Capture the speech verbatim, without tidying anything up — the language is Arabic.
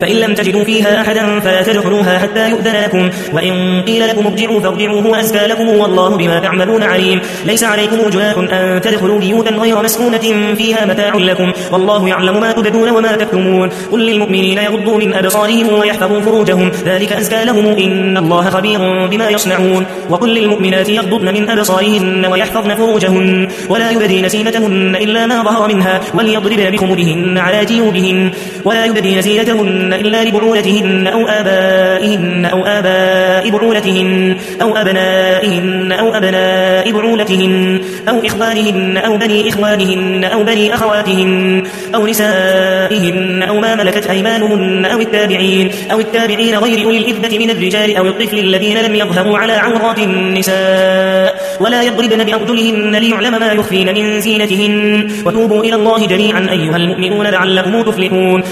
فإن لم تجدوا فيها أحدا فلا تدخلوها حتى يؤذن لكم، وإن قيل لكم ارجعوا فارجعوا هو أزكى لكم والله بما تعملون عليم. ليس عليكم جناح أن تدخلوا بيوتا غير مسكونة فيها متاع لكم والله يعلم ما تبدون وما تكتمون. قل للمؤمنين يغضوا من أبصارهم ويحفظوا فروجهم ذلك أزكى لهم إن الله خبير بما يصنعون. وقل للمؤمنات يغضضن من أبصارهن ويحفظن فروجهن ولا يبدين زينتهن إلا ما ظهر منها وليضربن بخمرهن على جيوبهن ولا يبدين زينتهن إلا لبعولتهن أو آبائهن أو آباء بعولتهن أو أبنائهن أو أبناء بعولتهن أو إخوانهن أو بني إخوانهن أو بني أخواتهن أو نسائهن أو ما ملكت أيمانهن أو التابعين أو التابعين غير أولي الإذبة من الرجال أو الطفل الذين لم يظهروا على عورات النساء ولا يضربن بأرجلهن ليعلم ما يخفين من زينتهن. وتوبوا إلى الله جميعا أيها المؤمنون لعلكم تفلحون.